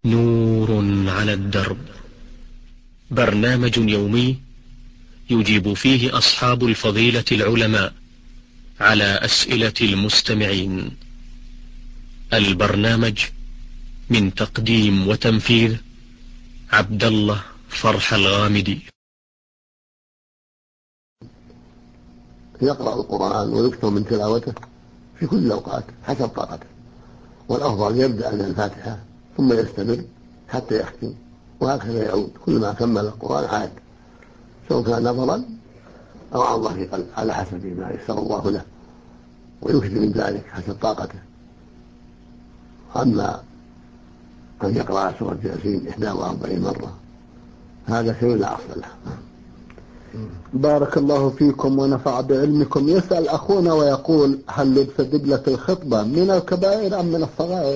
نور على الدرب، برنامج يومي يجيب فيه أصحاب الفضيلة العلماء على أسئلة المستمعين. البرنامج من تقديم وتنفيذ عبد الله فرح الغامدي. يقرأ القرآن ويكثر من تلاوته في كل الأوقات حسب طاقته، والأفضل يبدأ من الفاتحة ثم يستمر حتى يختم، وهكذا يعود كلما كمل القرآن عاد، سواء كان نظرا أو عن ظهر قلب على حسب ما يسر الله له، ويكثر من ذلك حسب طاقته. أما أن يقرأ سورة ياسين 41 مرة هذا شيء لا أصل له. بارك الله فيكم ونفع بعلمكم. يسأل أخونا ويقول: هل لبس دبلة الخطبة من الكبائر أم من الصغائر؟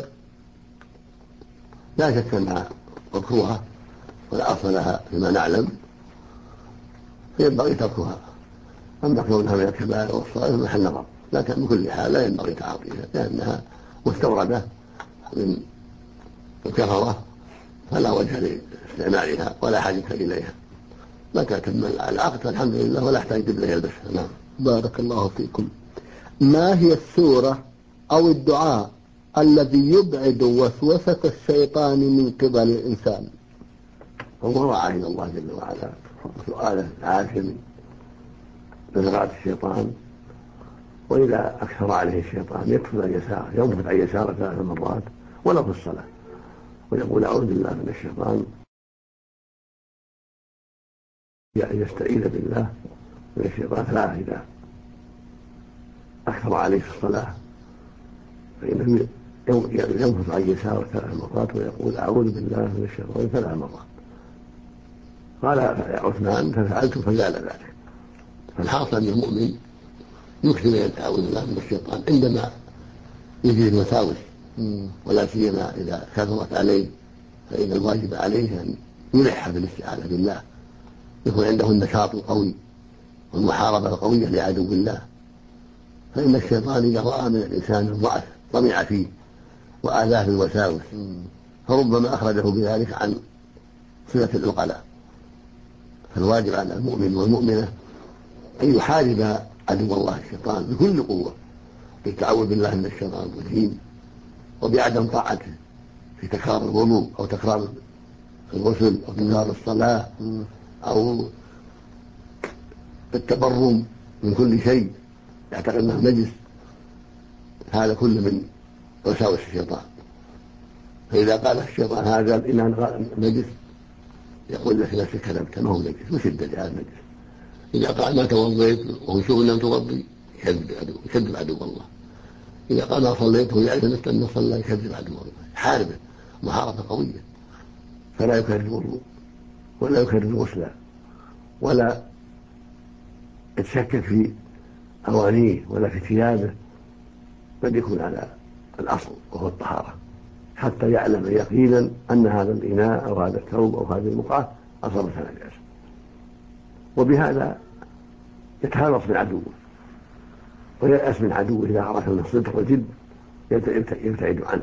لا شك أنها مكروهة ولا أصل لها فيما نعلم، فينبغي تركها. أما كونها من الكبائر والصغائر محل نظر، لكن بكل حال لا ينبغي تعاطيها لأنها مستوردة من الكفرة، فلا وجه لاستعمالها ولا حاجة إليها. متى كمل العقد الحمد لله ولا يحتاج دبلة يلبسها. نعم. بارك الله فيكم. ما هي السورة أو الدعاء الذي يبعد وسوسة الشيطان من قبل الإنسان؟ الضراعة إلى الله جل وعلا، سؤاله العافية من نزغات الشيطان، وإذا أكثر عليه الشيطان يكفل عن يساره، ينفث عن يساره 3 مرات ولو في الصلاة، ويقول أعوذ بالله من الشيطان، يستعيذ بالله من الشيطان 3 إذا أكثر عليه في الصلاة، فإنه ينفث عن يساره 3 مرات ويقول أعوذ بالله من الشيطان 3 مرات. قال عثمان: ففعلت فزال ذلك. فالحاصل أن المؤمن يكثر من التعوذ بالله من الشيطان عندما يجري الوساوس، ولا سيما إذا كثرت عليه، فإن الواجب عليه أن يلح بالاستعاذة بالله، يكون عنده النشاط القوي والمحاربة القوية لعدو الله، فإن الشيطان إذا رأى من الإنسان الضعف طمع فيه وآذاه بالوساوس، فربما أخرجه بذلك عن صلة العقلاء. فالواجب على المؤمن والمؤمنة أن يحارب عدو الله الشيطان بكل قوة، بالتعوذ بالله من الشيطان الرجيم، وبعدم طاعته في تكرار الوضوء أو تكرار الغسل أو تكرار الصلاة أو التبرم من كل شيء يعتقد أنه نجس، هذا كله من وساوس الشيطان. فإذا قال الشيطان هذا الإناء نجس، يقول لك نفسك كذبت ما هو نجس، وش الدليل هذا نجس؟ إذا قال ما توضيت وهو يشوف أنه توضي يكذب عدو الله. إذا قال ما صليت وهو يعرف نفسه أنه صلى يكذب عدو الله، حاربه محاربة قوية. فلا يكرر الوضوء ولا يكرر الغسل ولا يتشكك في أوانيه ولا في ثيابه، بل يكون على الأصل وهو الطهارة، حتى يعلم يقينا أن هذا الإناء أو هذا الثوب أو هذه البقعة أصابتها نجاسة، وبهذا يتخلص من عدوه وييأس من عدوه إذا عرف أن الصدق والجد يبتعد عنه.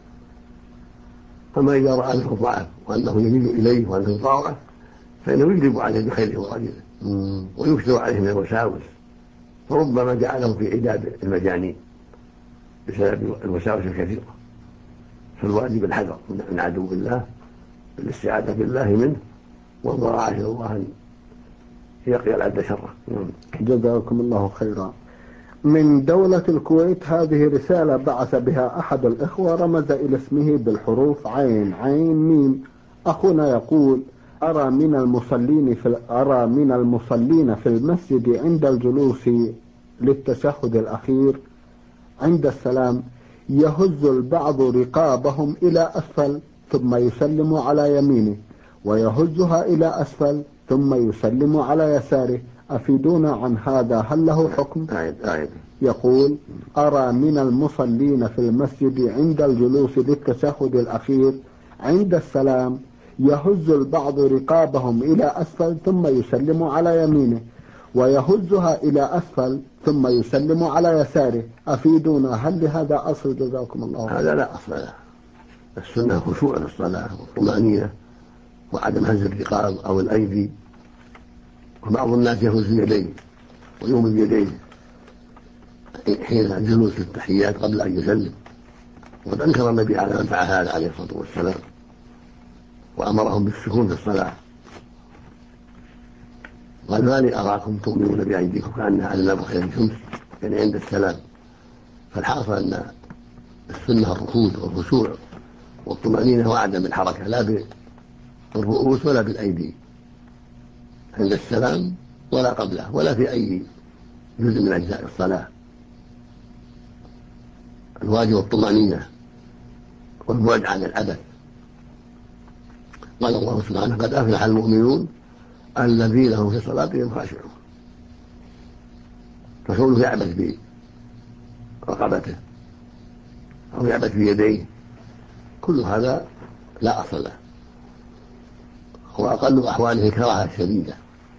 أما إذا رأى له ضعف وأنه يميل إليه وأنه يطاوعه، فإنه يجلب عليه بخيره ورجله ويكثر عليه من الوساوس، فربما جعله في عداد المجانين بسبب الوساوس الكثيرة. فالواجب الحذر من عدو الله بالاستعاذة بالله منه والضراعة إلى الله أن يقي العبد شره. جزاكم الله خيرا. من دولة الكويت هذه رسالة بعث بها أحد الإخوة، رمز إلى اسمه بالحروف عين عين ميم. أخونا يقول: أرى من المصلين في المسجد عند الجلوس للتشهد الأخير عند السلام يهز البعض رقابهم إلى أسفل ثم يسلم على يمينه، ويهزها إلى أسفل ثم يسلم على يساره. أفيدونا عن هذا، هل له حكم؟ يقول: أرى من المصلين في المسجد عند الجلوس للتشهد الأخير عند السلام يهز البعض رقابهم إلى أسفل ثم يسلم على يمينه، ويهزها إلى أسفل ثم يسلم على يساره. أفيدونا، هل لهذا أصل؟ جزاكم الله. هذا لا أصل له، السنة خشوع في الصلاة والطمأنينة وعدم هز الرقاب أو الأيدي. وبعض الناس يهز يديه ويومد يديه حين الجلوس في التحيات قبل أن يسلم، وقد أنكر النبي على من فعل هذا عليه الصلاة والسلام وأمرهم بالسكون في الصلاة، قال ما لي أراكم تؤمنون بأيديكم كأنها على نبض خير الشمس، يعني عند السلام. فالحاصل أن السنة الركود والخشوع والطمأنينة وعدم الحركة لا بالرؤوس ولا بالأيدي عند السلام ولا قبله ولا في أي جزء من أجزاء الصلاة. الواجب الطمأنينة والبعد عن العبث. قال الله سبحانه قد أفلح المؤمنون الذين هم في صلاتهم خاشعون. فكونه يعبث برقبته أو يعبث بيديه كل هذا لا أصل له، وأقل أحواله الكراهة الشديدة،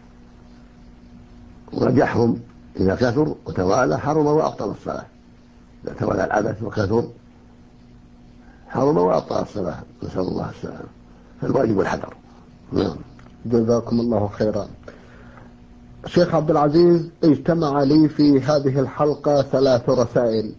ورجحهم إذا كثر وتوالى حرم وأبطل الصلاة. إذا توالى العبث وكثر حرم وأبطل الصلاة، نسأل الله السلامة. فالواجب الحذر. نعم. جزاكم الله خيرا. شيخ عبد العزيز، اجتمع لي في هذه الحلقة 3 رسائل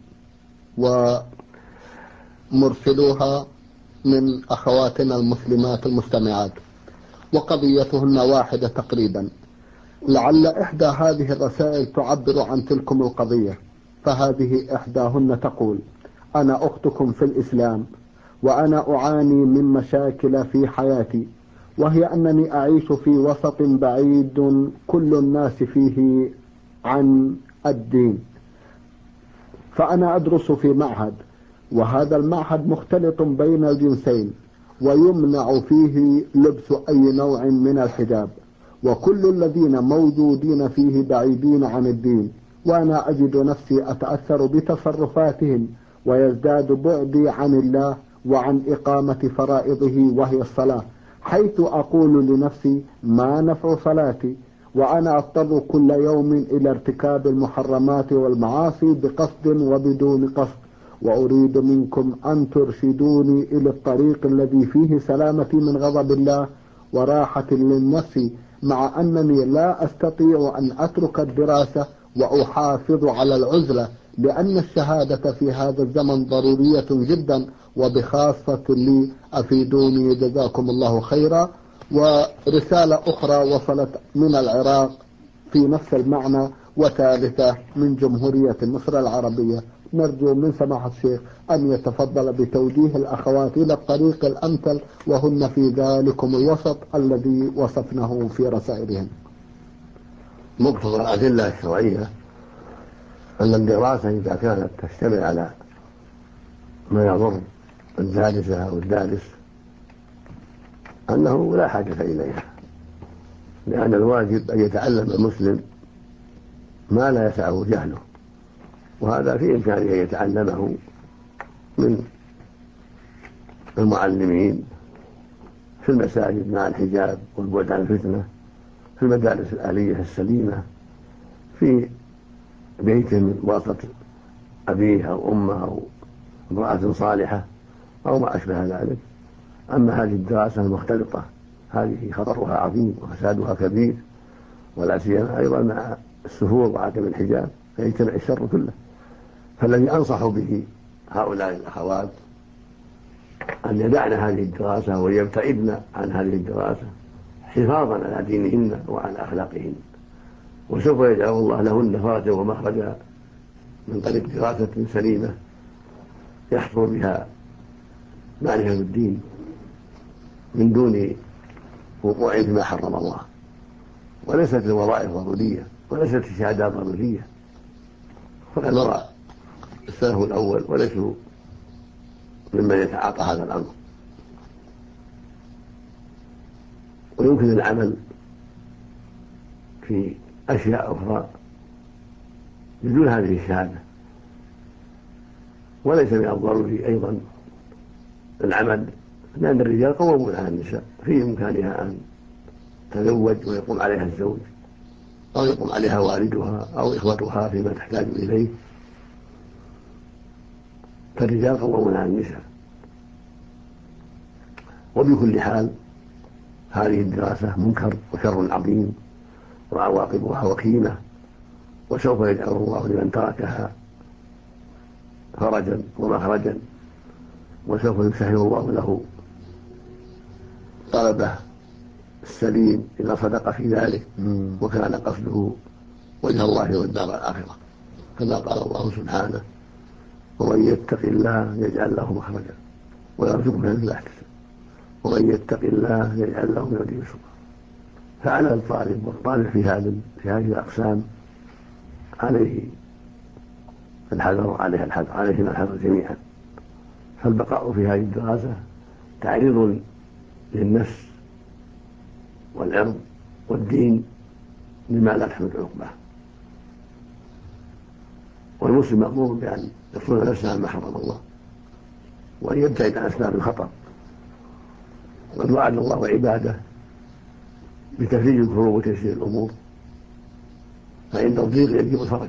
ومرسلوها من أخواتنا المسلمات المستمعات، وقضيتهن واحدة تقريبا. لعل إحدى هذه الرسائل تعبر عن تلكم القضية. فهذه إحداهن تقول: أنا أختكم في الإسلام، وأنا أعاني من مشاكل في حياتي، وهي أنني أعيش في وسط بعيد كل الناس فيه عن الدين. فأنا أدرس في معهد، وهذا المعهد مختلط بين الجنسين، ويمنع فيه لبس أي نوع من الحجاب، وكل الذين موجودين فيه بعيدين عن الدين، وأنا أجد نفسي أتأثر بتصرفاتهم، ويزداد بعدي عن الله وعن إقامة فرائضه وهي الصلاة، حيث أقول لنفسي: ما نفع صلاتي وأنا أضطر كل يوم إلى ارتكاب المحرمات والمعاصي بقصد وبدون قصد، وأريد منكم أن ترشدوني إلى الطريق الذي فيه سلامتي من غضب الله وراحة للنفس، مع أنني لا أستطيع أن أترك الدراسة وأحافظ على العزلة، لأن الشهادة في هذا الزمن ضرورية جدا، وبخاصة لي أفيدوني جزاكم الله خيرا. ورسالة أخرى وصلت من العراق في نفس المعنى، وثالثة من جمهورية مصر العربية. نرجو من سماحة الشيخ أن يتفضل بتوجيه الأخوات إلى الطريق الأمثل، وهن في ذلكم الوسط الذي وصفناه في رسائلهم. مقتضى الأدلة الشرعية أن الدراسة إذا كانت تشتمل على ما يضر الدارسة أو الدارس أنه لا حاجة إليها، لأن الواجب أن يتعلم المسلم ما لا يسعه جهله، وهذا في إمكانه أن يتعلمه من المعلمين في المساجد مع الحجاب والبعد عن الفتنة، في المدارس الآلية السليمة، في بيت من وسط أبيه أو أمه أو امرأة صالحة أو ما أشبه ذلك. أما هذه الدراسة المختلطة هذه خطرها عظيم وفسادها كبير، ولا سيما أيضا مع السفور وعدم الحجاب فيجتمع الشر كله. فالذي أنصح به هؤلاء الأخوات أن يدعن هذه الدراسة ويبتعدن عن هذه الدراسة حفاظا على دينهن وعلى أخلاقهن، وسوف يجعل الله لهن فرجا ومخرجا من طريق دراسة سليمة يحصل بها معرفة الدين من دون وقوع فيما حرم الله. وليست الوظائف ضرورية وليست الشهادات ضرورية، فقد نرى السلف الأول وليسوا ممن يتعاطى هذا الأمر. ويمكن العمل في أشياء أخرى بدون هذه الشهادة، وليس من الضروري أيضا العمل، لأن الرجال قوامون على النساء، في إمكانها أن تزوج ويقوم عليها الزوج أو يقوم عليها والدها أو إخوتها فيما تحتاج إليه، فالرجال قوامون على النساء. وبكل حال هذه الدراسة منكر وشر عظيم وعواقبها وخيمة، وسوف يجعل الله لمن تركها فرجا ومخرجا، وسوف يسهل الله له طلبه السليم إذا صدق في ذلك وكان قصده وجه الله والدار الآخرة، كما قال الله سبحانه: ومن يتق الله يجعل له مخرجا ويرزقه من حيث لا يحتسب ومن يتق الله يجعل له من أمره يسرا. فعلى الطالب والطالب في هذه الأقسام عليهما الحذر جميعا، فالبقاء في هذه الدراسة تعريض للنفس والعرض والدين لما لا تحمل عقباه، والمسلم مأمور بأن يصون نفسه عما حرم الله وأن يبتعد عن أسباب الخطر، وقد وعد الله عباده بتفريج الكروب وتيسير الأمور، فعند الضيق يجب الفرج،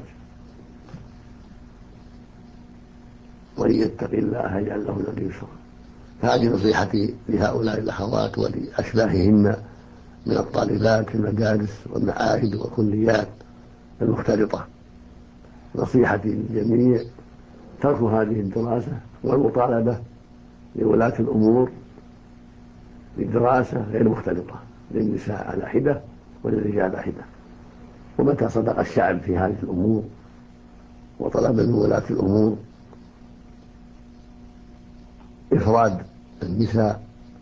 وإن يتق الله يجعل له من أمره يسرا. فهذه نصيحتي لهؤلاء الأخوات ولأشباههن من الطالبات في المدارس والمعاهد والكليات المختلطة. نصيحتي للجميع ترك هذه الدراسة والمطالبة لولاة الأمور بالدراسة غير مختلطة، للنساء على حدة وللرجال على حدة. ومتى صدق الشعب في هذه الأمور وطلب من ولاة الأمور إفراد النساء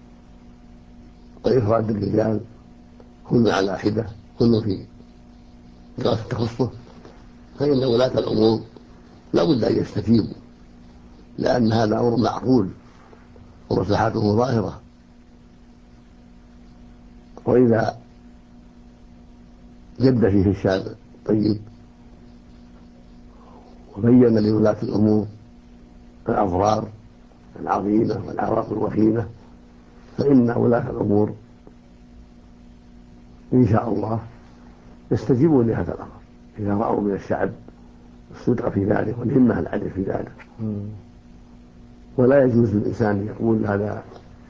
وإفراد الرجال كل على حدة كل في دراسة تخصه، فإن ولاة الأمور لا بد أن يستجيبوا، لأن هذا أمر معقول ومصلحته ظاهرة. وإذا جد فيه الشاب طيب وبين لولاة الأمور الأضرار العظيمة والعواقب الوخيمة، فإن ولاة الأمور إن شاء الله يستجيبون لهذا الأمر إذا رأوا من الشعب الصدق في ذلك والهمة العدل في ذلك. ولا يجوز للإنسان يقول هذا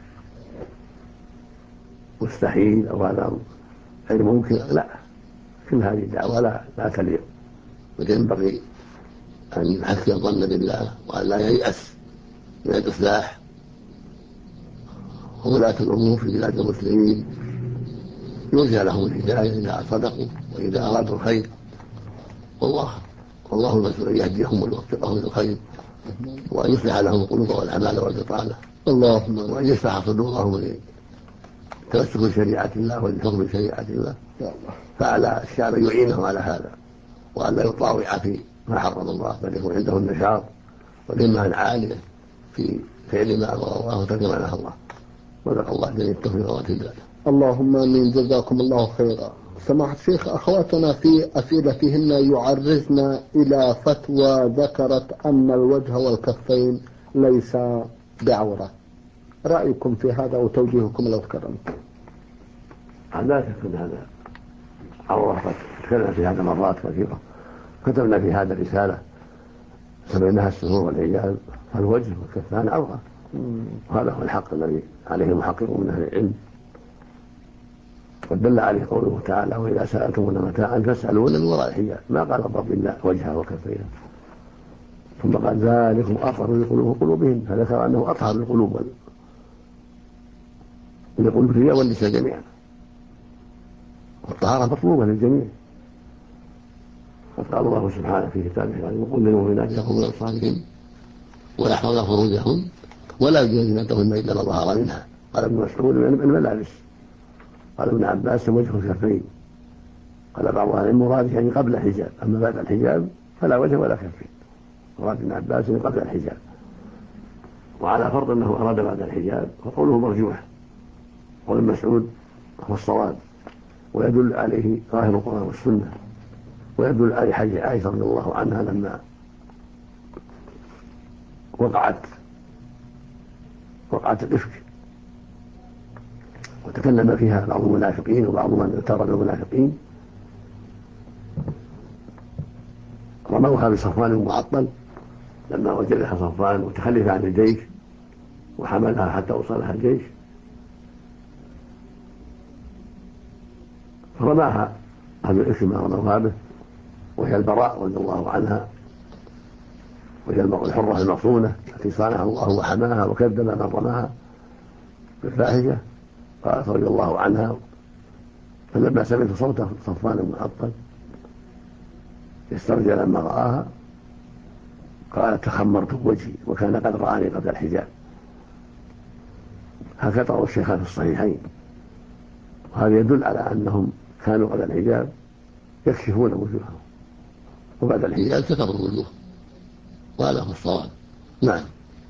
مستحيل أو هذا غير ممكن، لا، كل هذه الدعوة لا تليق، بل ينبغي أن يحسن الظن بالله وأن لا ييأس من الإصلاح. وولاة الأمور في بلاد المسلمين يرجى لهم الهداية إذا صدقوا وإذا أرادوا الخير، والله المسؤول أن يهديهم ويوفقهم للخير وأن يصلح لهم القلوب والأعمال والبطانة، وأن يشرح صدورهم لتمسك بشريعة الله وللحكم بشريعة الله. فعلى الشعب أن يعينهم على هذا وأن لا يطاوع في ما حرم الله، بل يكون عنده النشاط والهمة العالية في فعل ما أمر الله وترك ما نهى الله. وذلك الله جل التوفيق والهداية. اللهم آمين. جزاكم الله خيرا. سماحة الشيخ، أخواتنا في أسئلتهن يعرجن إلى فتوى ذكرت أن الوجه والكفين ليس بعورة، رأيكم في هذا وتوجيهكم لو تكرمت؟ لا تكون هذا عورة، تكلمنا في هذا مرات كثيرة، كتبنا في هذا رسالة سميناها السرور والعيال، فالوجه والكفان عورة، وهذا هو الحق الذي عليه المحققون من أهل العلم. ودل عليه قوله تعالى: وإذا سألتمونا متاعا فاسألونا من وراء الحجاب، ما قال الرب إلا وجهه وكفيه، ثم قال: ذلكم أطهر لقلوب قلوبهم، فذكر أنه أطهر للقلوب الرجال والنساء جميعا، والطهارة مطلوبة للجميع. قد قال الله سبحانه في كتابه: وقل للمؤمنات يغضضن من أبصارهن ويحفظن فروجهن ولا يبدين زينتهن إلا ما ظهر منها. قال ابن مسعود: الملابس. قال ابن عباس: وجه الكفين. قال بعض أهل المراد يعني قبل الحجاب، أما بعد الحجاب فلا وجه ولا كفين. مراد ابن عباس قبل الحجاب، وعلى فرض أنه أراد بعد الحجاب فقوله مرجوح، قول ابن مسعود هو الصواب، ويدل عليه ظاهر القرآن والسنة، ويدل عليه حديث عائشة رضي الله عنها لما وقعت الإفك وتكلم فيها بعض المنافقين وبعض من اغتر بالمنافقين، رموها بصفوان المعطل لما وجدها صفوان متخلفة عن الجيش وحملها حتى وصلها الجيش، رماها أهل الإثم ما رموها به، وهي البراء رضي الله عنها، وهي الحرة المصونة التي صانها الله وحماها وكذب من رماها بالفاحشة. قالت رضي الله عنها: فلما سمعت صوت صفوان بن معطل يسترجع لما رآها قالت: تخمرت وجهي وكان قد رآني قبل الحجاب. هكذا روى الشيخان في الصحيحين، وهذا يدل على أنهم كانوا قبل الحجاب يكشفون وجوههم، وبعد الحجاب ستروا الوجوه، وهذا هو الصواب. نعم.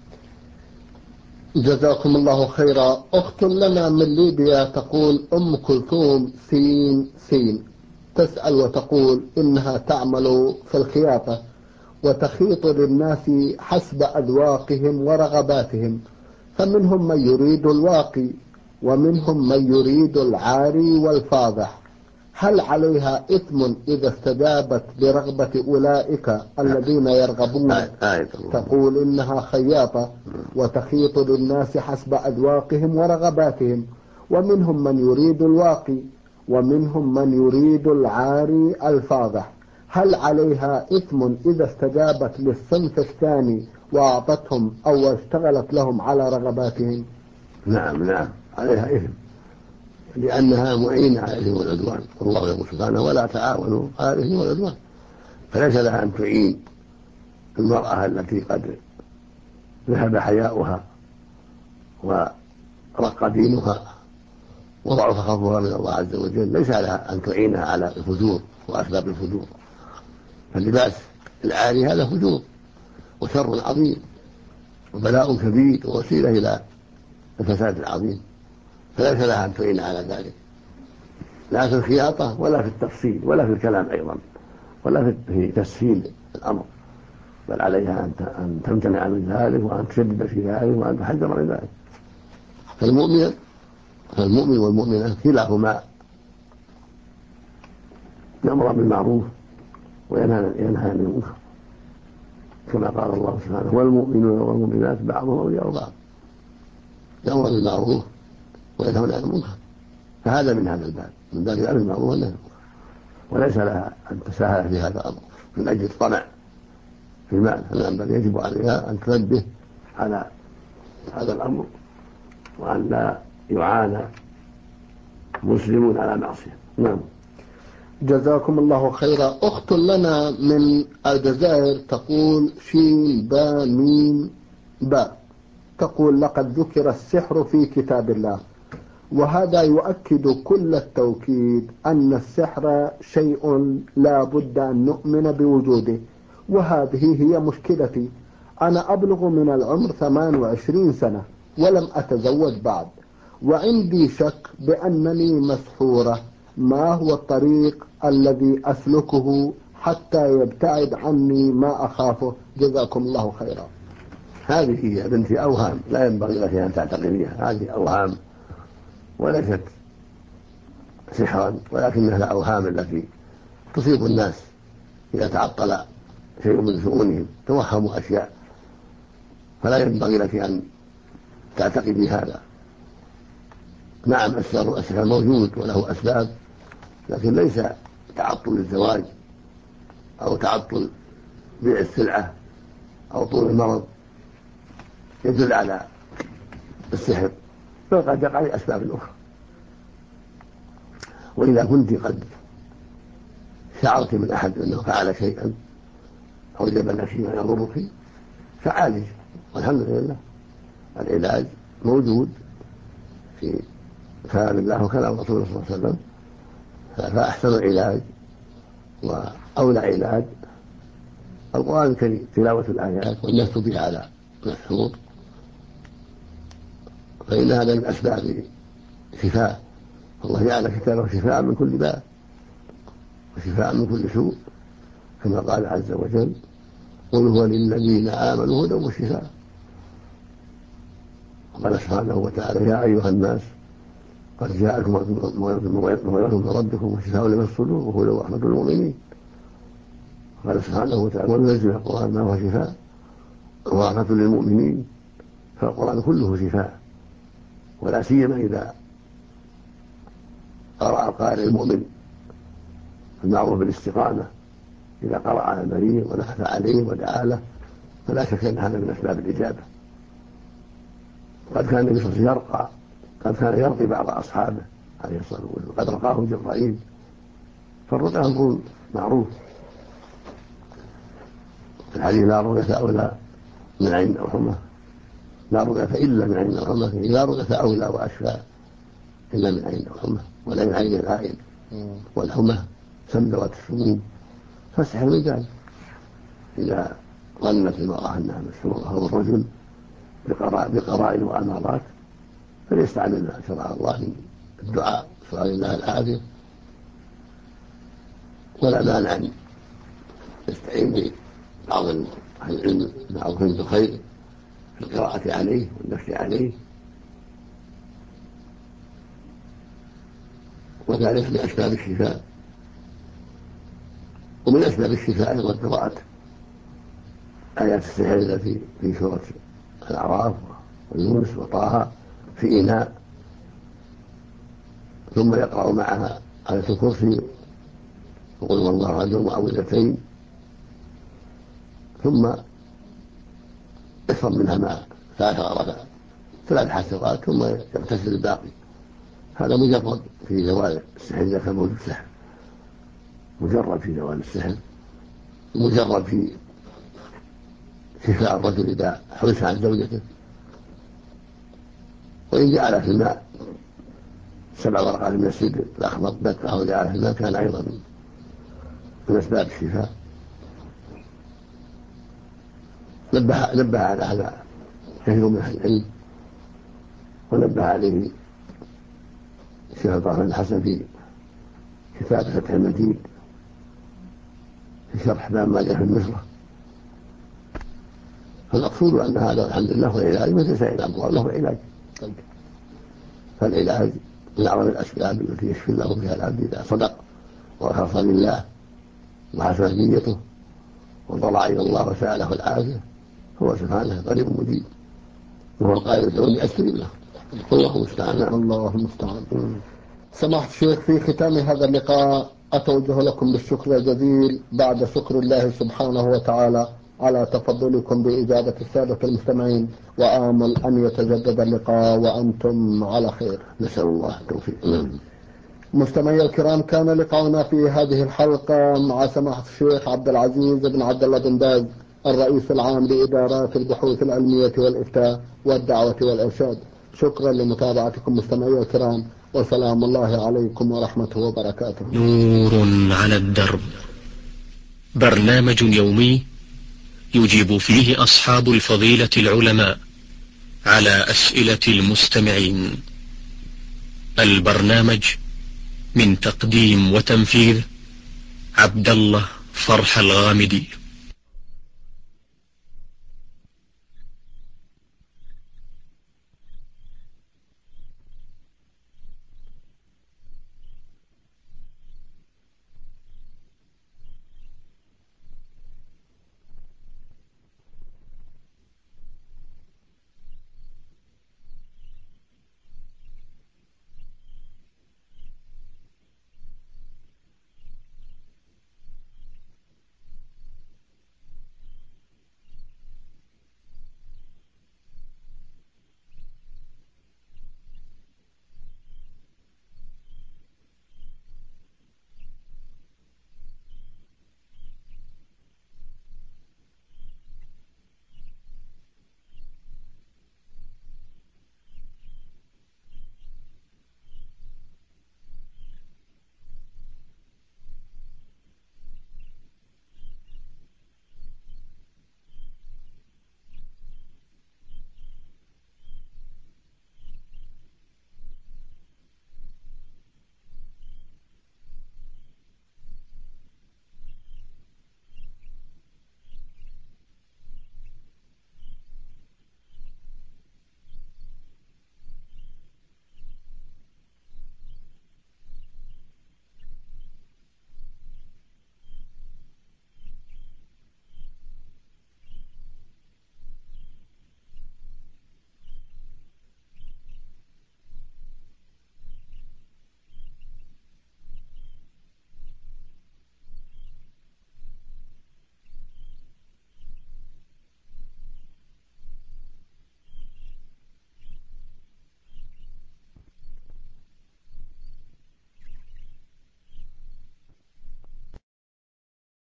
جزاكم الله خيرا. أخت لنا من ليبيا تقول: أم كلثوم سين تسأل وتقول إنها تعمل في الخياطة وتخيط للناس حسب أذواقهم ورغباتهم، فمنهم من يريد الواقي ومنهم من يريد العاري والفاضح، هل عليها إثم إذا استجابت لرغبة أولئك الذين يرغبون؟ تقول إنها خياطة وتخيط للناس حسب أذواقهم ورغباتهم، ومنهم من يريد الواقي ومنهم من يريد العاري الفاضح، هل عليها إثم إذا استجابت للصنف الثاني وأعطتهم أو اشتغلت لهم على رغباتهم؟ نعم عليها إثم، لأنها معينة على الإثم والعدوان، والله يقول سبحانه: ولا تعاونوا على الإثم والعدوان. فليس لها أن تعين المرأة التي قد ذهب حياؤها ورق دينها وضعف خوفها من الله عز وجل، ليس لها أن تعينها على الفجور وأسباب الفجور. فاللباس العاري هذا فجور وشر عظيم وبلاء كبير ووسيلة إلى الفساد العظيم، فليس لها أن تعين على ذلك، لا في الخياطة ولا في التفصيل ولا في الكلام أيضا ولا في تسهيل الأمر، بل عليها أن تمتنع من ذلك وأن تشدد في ذلك وأن تحذر من ذلك. فالمؤمن والمؤمنة كلاهما يأمر بالمعروف وينهى عن المنكر، كما قال الله سبحانه: والمؤمنون والمؤمنات بعضهم أولياء بعض، يأمر بالمعروف وينهى عن المنكر. فهذا من هذا الباب، من باب الأمر بالمعروف والنهي عن المنكر، وليس لها أن تساهل في هذا الأمر من أجل الطمع في المال، بل يجب عليها أن تنبه على هذا الأمر وأن لا يعانى مسلم على معصية. نعم. جزاكم الله خيرا. أخت لنا من الجزائر تقول: شين با ميم با، تقول: لقد ذكر السحر في كتاب الله، وهذا يؤكد كل التوكيد أن السحر شيء لا بد أن نؤمن بوجوده، وهذه هي مشكلتي. أنا أبلغ من العمر 28 سنة ولم أتزوج بعد، وعندي شك بأنني مسحورة. ما هو الطريق الذي أسلكه حتى يبتعد عني ما أخافه؟ جزاكم الله خيرا. هذه يا بنتي أوهام لا ينبغي لك أن تعتقديها، هذه أوهام وليست سحرا، ولكنها الأوهام التي تصيب الناس إذا تعطل شيء من شؤونهم، توهموا أشياء، فلا ينبغي لك أن تعتقدي هذا. نعم السحر موجود وله أسباب، لكن ليس تعطل الزواج أو تعطل بيع السلعة أو طول المرض يدل على السحر، بل قد يقع لأسباب أخرى. وإذا كنت قد شعرت من أحد أنه فعل شيئا أو جاب لك شيئا يضرك فعالج، والحمد لله العلاج موجود في كلام الله وكلام رسوله صلى الله عليه وسلم، فأحسن العلاج وأولى علاج القرآن الكريم، تلاوة الآيات والنفس بها على المسحور، فإن هذا من أسباب شفاء. الله جعل كتابه شفاء من كل داء وشفاء من كل سوء، كما قال عز وجل: قل هو للذين آمنوا هدى وشفاء. قال سبحانه وتعالى: يا أيها الناس قد جاءكم موعظة من ربكم وشفاء لما في الصدور وهدى ورحمة للمؤمنين. قال سبحانه وتعالى: وننزل القرآن ما هو شفاء ورحمة للمؤمنين. فالقرآن كله شفاء، ولا سيما إذا قرأ القارئ المؤمن المعروف بالاستقامة إذا قرأ على المريض ونفث عليه ودعا له فلا شك أن هذا من أسباب الإجابة. قد كان النبي صلى الله عليه وسلم قد كان يرقي بعض أصحابه عليه الصلاة والسلام وقد رقاه جبرائيل، فالرقى يكون معروف. في الحديث لا رقية أولى من عين أو حمى، لا رقية إلا من عين أو حمى، لا رقية أولى وأشفى إلا من عين أو حمى، ولا من عين العين والحمى سمدوات السموم. فالسحر من ذلك إذا ظنت المرأة أنها مسحورة أو الرجل بقرائن وأمارات فليستعمل ما شرع الله من الدعاء سؤال الله العافية، ولا مانع أن يستعين ببعض أهل العلم المعروفين بالخير في القراءة عليه والنفس عليه، وذلك من أسباب الشفاء. ومن أسباب الشفاء أيضا قراءة آيات السحر التي في سورة الأعراف ويونس وطه في إناء، ثم يقرأ معها آية الكرسي وقل هو الله أحد ومعوذتين، ثم يشرب منها ماء 3 حسرات ثم يغتسل الباقي. هذا مجرد في زوال السحر إذا كان موجود سحر، مجرد في زوال السحر، مجرد في شفاء الرجل إذا حبس عن زوجته. وإن جعل في الماء 7 ورقات من السدر الأخضر بكرة أو جعل في الماء كان أيضا من أسباب الشفاء. نبه على هذا كثير من أهل العلم، ونبه عليه الشيخ عبد الحسن في كتاب فتح المجيد في شرح باب ما جاء في النصرة. فالمقصود أن هذا الحمد لله هو العلاج، مثل سائر الأمراض له علاج. فالعلاج من أعظم الأسباب التي يشفي الله بها العبد إذا صدق وأخلص لله وحسن نيته وضرع إلى الله وسأله العافية، هو سبحانه قريب مجيب، وهو القائل ادعوني أستجب له. الله المستعان. الله المستعان. سماحة الشيخ، في ختام هذا اللقاء أتوجه لكم بالشكر الجزيل بعد شكر الله سبحانه وتعالى على تفضلكم بإجابة السادة المستمعين، وآمل أن يتجدد اللقاء وأنتم على خير. نسأل الله التوفيق. مستمعي الكرام، كان لقاؤنا في هذه الحلقة مع سماحة الشيخ عبد العزيز بن عبد الله بن باز، الرئيس العام لإدارات البحوث العلمية والإفتاء والدعوة والإرشاد. شكرا لمتابعتكم مستمعي الكرام، وسلام الله عليكم ورحمته وبركاته. نور على الدرب، برنامج يومي يجيب فيه أصحاب الفضيلة العلماء على أسئلة المستمعين. البرنامج من تقديم وتنفيذ عبد الله فرح الغامدي.